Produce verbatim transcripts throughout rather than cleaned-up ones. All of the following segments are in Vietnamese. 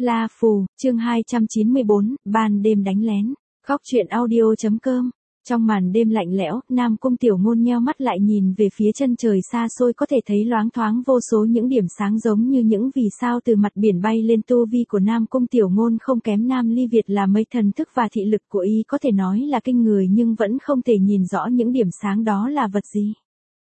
La Phù, chương hai trăm chín mươi bốn, ban đêm đánh lén. Góc truyện audio.com. Trong màn đêm lạnh lẽo, Nam Cung Tiểu Ngôn nheo mắt lại nhìn về phía chân trời xa xôi, có thể thấy loáng thoáng vô số những điểm sáng giống như những vì sao từ mặt biển bay lên. Tu vi của Nam Cung Tiểu Ngôn không kém Nam Ly Việt là mấy, thần thức và thị lực của y có thể nói là kinh người, nhưng vẫn không thể nhìn rõ những điểm sáng đó là vật gì.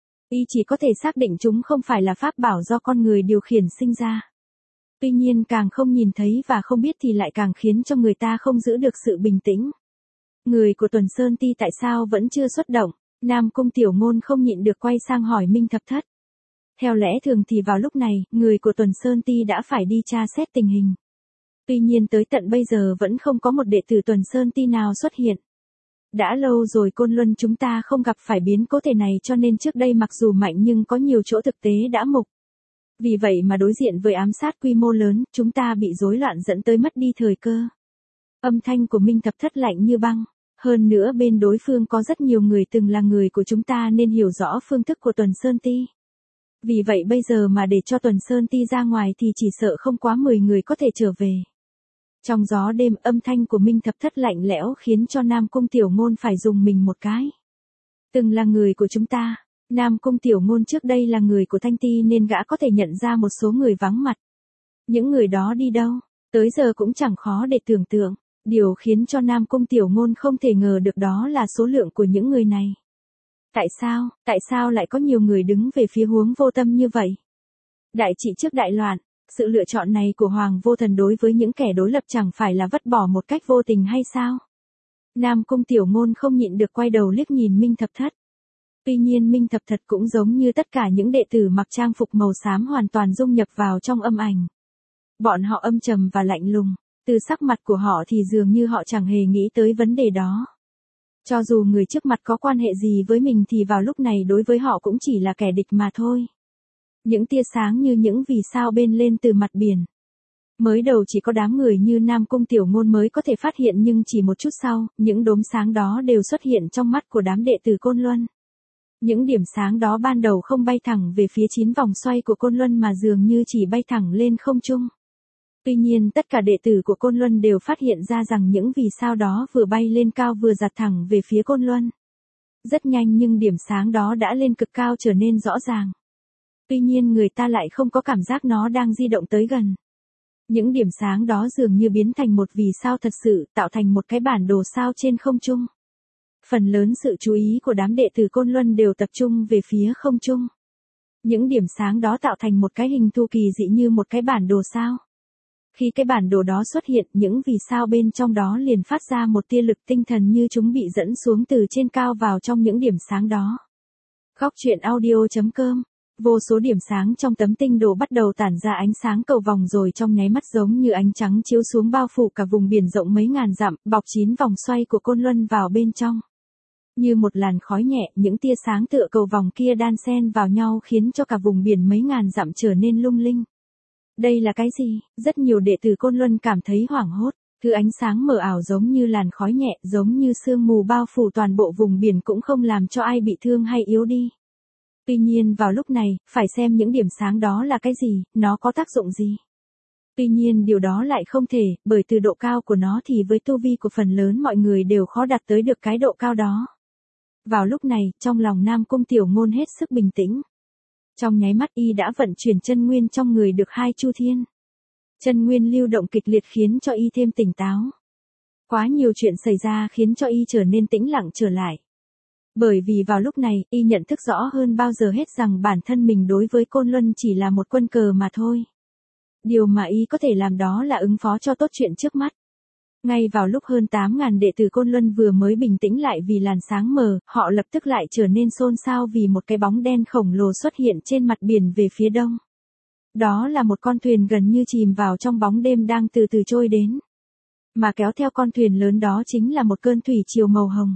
Y chỉ có thể xác định chúng không phải là pháp bảo do con người điều khiển sinh ra. Tuy nhiên càng không nhìn thấy và không biết thì lại càng khiến cho người ta không giữ được sự bình tĩnh. Người của Tuần Sơn Ti tại sao vẫn chưa xuất động? Nam Cung Tiểu Ngôn không nhịn được quay sang hỏi Minh Thập Thất. Theo lẽ thường thì vào lúc này, người của Tuần Sơn Ti đã phải đi tra xét tình hình. Tuy nhiên tới tận bây giờ vẫn không có một đệ tử Tuần Sơn Ti nào xuất hiện. Đã lâu rồi Côn Luân chúng ta không gặp phải biến cố thể này, cho nên trước đây mặc dù mạnh nhưng có nhiều chỗ thực tế đã mục. Vì vậy mà đối diện với ám sát quy mô lớn, chúng ta bị rối loạn dẫn tới mất đi thời cơ. Âm thanh của Minh Thập Thất lạnh như băng. Hơn nữa bên đối phương có rất nhiều người từng là người của chúng ta nên hiểu rõ phương thức của Tuần Sơn Ti. Vì vậy bây giờ mà để cho Tuần Sơn Ti ra ngoài thì chỉ sợ không quá mười người có thể trở về. Trong gió đêm, âm thanh của Minh Thập Thất lạnh lẽo khiến cho Nam Cung Tiểu Ngôn phải dùng mình một cái. Từng là người của chúng ta. Nam Cung Tiểu Ngôn trước đây là người của Thanh Ti nên gã có thể nhận ra một số người vắng mặt. Những người đó đi đâu, tới giờ cũng chẳng khó để tưởng tượng. Điều khiến cho Nam Cung Tiểu Ngôn không thể ngờ được đó là số lượng của những người này. Tại sao, tại sao lại có nhiều người đứng về phía Huống Vô Tâm như vậy? Đại trị trước đại loạn, sự lựa chọn này của Hoàng Vô Thần đối với những kẻ đối lập chẳng phải là vứt bỏ một cách vô tình hay sao? Nam Cung Tiểu Ngôn không nhịn được quay đầu liếc nhìn Minh Thập Thất. Tuy nhiên Minh Thập Thất cũng giống như tất cả những đệ tử mặc trang phục màu xám hoàn toàn dung nhập vào trong âm ảnh. Bọn họ âm trầm và lạnh lùng, từ sắc mặt của họ thì dường như họ chẳng hề nghĩ tới vấn đề đó. Cho dù người trước mặt có quan hệ gì với mình thì vào lúc này đối với họ cũng chỉ là kẻ địch mà thôi. Những tia sáng như những vì sao bên lên từ mặt biển. Mới đầu chỉ có đám người như Nam Cung Tiểu Ngôn mới có thể phát hiện, nhưng chỉ một chút sau, những đốm sáng đó đều xuất hiện trong mắt của đám đệ tử Côn Luân. Những điểm sáng đó ban đầu không bay thẳng về phía chín vòng xoay của Côn Luân mà dường như chỉ bay thẳng lên không trung. Tuy nhiên tất cả đệ tử của Côn Luân đều phát hiện ra rằng những vì sao đó vừa bay lên cao vừa giạt thẳng về phía Côn Luân. Rất nhanh nhưng điểm sáng đó đã lên cực cao trở nên rõ ràng. Tuy nhiên người ta lại không có cảm giác nó đang di động tới gần. Những điểm sáng đó dường như biến thành một vì sao thật sự, tạo thành một cái bản đồ sao trên không trung. Phần lớn sự chú ý của đám đệ tử Côn Luân đều tập trung về phía không trung. Những điểm sáng đó tạo thành một cái hình thù kỳ dị như một cái bản đồ sao. Khi cái bản đồ đó xuất hiện, những vì sao bên trong đó liền phát ra một tia lực tinh thần như chúng bị dẫn xuống từ trên cao vào trong những điểm sáng đó. Góc truyện audio.com. Vô số điểm sáng trong tấm tinh đồ bắt đầu tản ra ánh sáng cầu vòng, rồi trong nháy mắt giống như ánh trắng chiếu xuống bao phủ cả vùng biển rộng mấy ngàn dặm, bọc chín vòng xoay của Côn Luân vào bên trong. Như một làn khói nhẹ, những tia sáng tựa cầu vòng kia đan xen vào nhau khiến cho cả vùng biển mấy ngàn dặm trở nên lung linh. Đây là cái gì? Rất nhiều đệ tử Côn Luân cảm thấy hoảng hốt. Thứ ánh sáng mờ ảo giống như làn khói nhẹ, giống như sương mù bao phủ toàn bộ vùng biển cũng không làm cho ai bị thương hay yếu đi. Tuy nhiên vào lúc này, phải xem những điểm sáng đó là cái gì, nó có tác dụng gì. Tuy nhiên điều đó lại không thể, bởi từ độ cao của nó thì với tu vi của phần lớn mọi người đều khó đạt tới được cái độ cao đó. Vào lúc này, trong lòng Nam Cung Tiểu Ngôn hết sức bình tĩnh. Trong nháy mắt y đã vận chuyển chân nguyên trong người được hai chu thiên. Chân nguyên lưu động kịch liệt khiến cho y thêm tỉnh táo. Quá nhiều chuyện xảy ra khiến cho y trở nên tĩnh lặng trở lại. Bởi vì vào lúc này, y nhận thức rõ hơn bao giờ hết rằng bản thân mình đối với Côn Luân chỉ là một quân cờ mà thôi. Điều mà y có thể làm đó là ứng phó cho tốt chuyện trước mắt. Ngay vào lúc hơn tám nghìn đệ tử Côn Luân vừa mới bình tĩnh lại vì làn sáng mờ, họ lập tức lại trở nên xôn xao vì một cái bóng đen khổng lồ xuất hiện trên mặt biển về phía đông. Đó là một con thuyền gần như chìm vào trong bóng đêm đang từ từ trôi đến. Mà kéo theo con thuyền lớn đó chính là một cơn thủy triều màu hồng.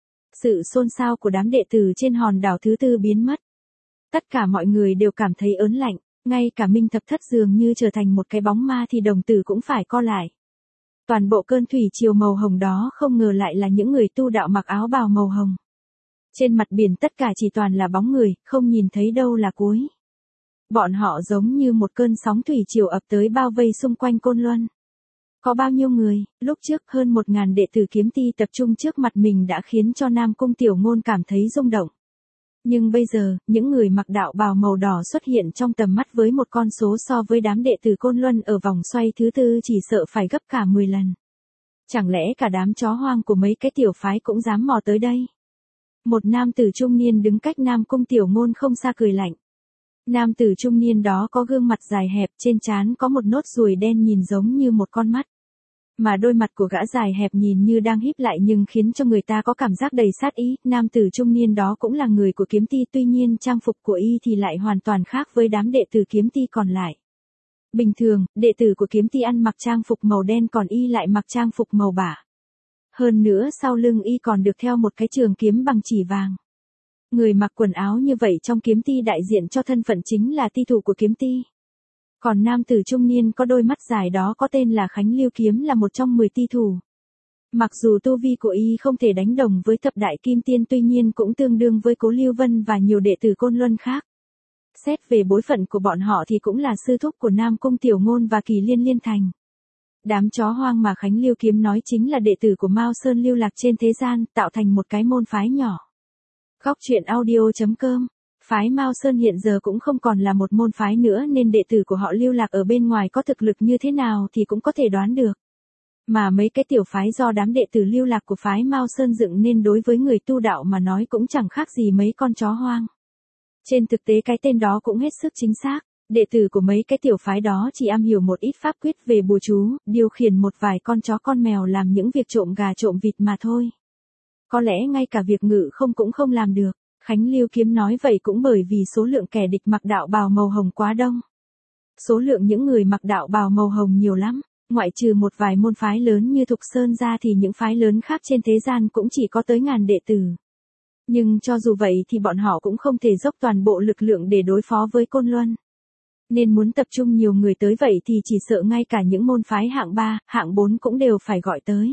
Sự xôn xao của đám đệ tử trên hòn đảo thứ tư biến mất. Tất cả mọi người đều cảm thấy ớn lạnh, ngay cả Minh Thập Thất dường như trở thành một cái bóng ma thì đồng tử cũng phải co lại. Toàn bộ cơn thủy triều màu hồng đó không ngờ lại là những người tu đạo mặc áo bào màu hồng. Trên mặt biển tất cả chỉ toàn là bóng người, không nhìn thấy đâu là cuối. Bọn họ giống như một cơn sóng thủy triều ập tới bao vây xung quanh Côn Luân. Có bao nhiêu người, lúc trước hơn một ngàn đệ tử kiếm ti tập trung trước mặt mình đã khiến cho Nam Cung Tiểu Ngôn cảm thấy rung động. Nhưng bây giờ, những người mặc đạo bào màu đỏ xuất hiện trong tầm mắt với một con số so với đám đệ tử Côn Luân ở vòng xoay thứ tư chỉ sợ phải gấp cả mười lần. Chẳng lẽ cả đám chó hoang của mấy cái tiểu phái cũng dám mò tới đây? Một nam tử trung niên đứng cách Nam Cung Tiểu Ngôn không xa cười lạnh. Nam tử trung niên đó có gương mặt dài hẹp, trên trán có một nốt ruồi đen nhìn giống như một con mắt. Mà đôi mặt của gã dài hẹp nhìn như đang híp lại nhưng khiến cho người ta có cảm giác đầy sát ý. Nam tử trung niên đó cũng là người của kiếm ti, tuy nhiên trang phục của y thì lại hoàn toàn khác với đám đệ tử kiếm ti còn lại. Bình thường, đệ tử của kiếm ti ăn mặc trang phục màu đen còn y lại mặc trang phục màu bả. Hơn nữa sau lưng y còn được theo một cái trường kiếm bằng chỉ vàng. Người mặc quần áo như vậy trong kiếm ti đại diện cho thân phận chính là ti thủ của kiếm ti. Còn nam tử trung niên có đôi mắt dài đó có tên là Khánh Lưu Kiếm là một trong mười ti thủ. Mặc dù tu vi của y không thể đánh đồng với thập đại kim tiên tuy nhiên cũng tương đương với Cố Lưu Vân và nhiều đệ tử Côn Luân khác. Xét về bối phận của bọn họ thì cũng là sư thúc của Nam Cung Tiểu Ngôn và Kỳ Liên Liên Thành. Đám chó hoang mà Khánh Lưu Kiếm nói chính là đệ tử của Mao Sơn lưu lạc trên thế gian, tạo thành một cái môn phái nhỏ. Góc truyện audio chấm com. Phái Mao Sơn hiện giờ cũng không còn là một môn phái nữa nên đệ tử của họ lưu lạc ở bên ngoài có thực lực như thế nào thì cũng có thể đoán được. Mà mấy cái tiểu phái do đám đệ tử lưu lạc của phái Mao Sơn dựng nên đối với người tu đạo mà nói cũng chẳng khác gì mấy con chó hoang. Trên thực tế cái tên đó cũng hết sức chính xác. Đệ tử của mấy cái tiểu phái đó chỉ am hiểu một ít pháp quyết về bùa chú, điều khiển một vài con chó con mèo làm những việc trộm gà trộm vịt mà thôi. Có lẽ ngay cả việc ngự không cũng không làm được. Khánh Lưu Kiếm nói vậy cũng bởi vì số lượng kẻ địch mặc đạo bào màu hồng quá đông. Số lượng những người mặc đạo bào màu hồng nhiều lắm, ngoại trừ một vài môn phái lớn như Thục Sơn ra thì những phái lớn khác trên thế gian cũng chỉ có tới ngàn đệ tử. Nhưng cho dù vậy thì bọn họ cũng không thể dốc toàn bộ lực lượng để đối phó với Côn Luân. Nên muốn tập trung nhiều người tới vậy thì chỉ sợ ngay cả những môn phái hạng ba, hạng bốn cũng đều phải gọi tới.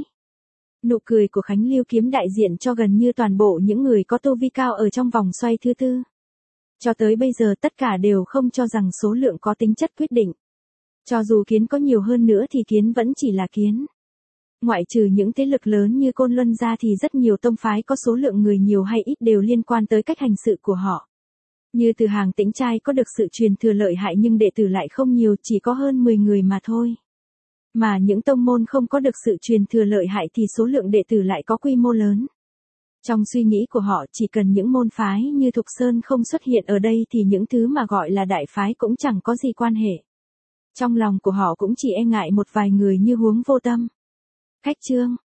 Nụ cười của Khánh Lưu Kiếm đại diện cho gần như toàn bộ những người có tu vi cao ở trong vòng xoay thứ tư. Cho tới bây giờ tất cả đều không cho rằng số lượng có tính chất quyết định. Cho dù kiến có nhiều hơn nữa thì kiến vẫn chỉ là kiến. Ngoại trừ những thế lực lớn như Côn Luân ra thì rất nhiều tông phái có số lượng người nhiều hay ít đều liên quan tới cách hành sự của họ. Như Từ Hàng Tĩnh Trai có được sự truyền thừa lợi hại nhưng đệ tử lại không nhiều, chỉ có hơn mười người mà thôi. Mà những tông môn không có được sự truyền thừa lợi hại thì số lượng đệ tử lại có quy mô lớn. Trong suy nghĩ của họ chỉ cần những môn phái như Thục Sơn không xuất hiện ở đây thì những thứ mà gọi là đại phái cũng chẳng có gì quan hệ. Trong lòng của họ cũng chỉ e ngại một vài người như Huống Vô Tâm. Cách chương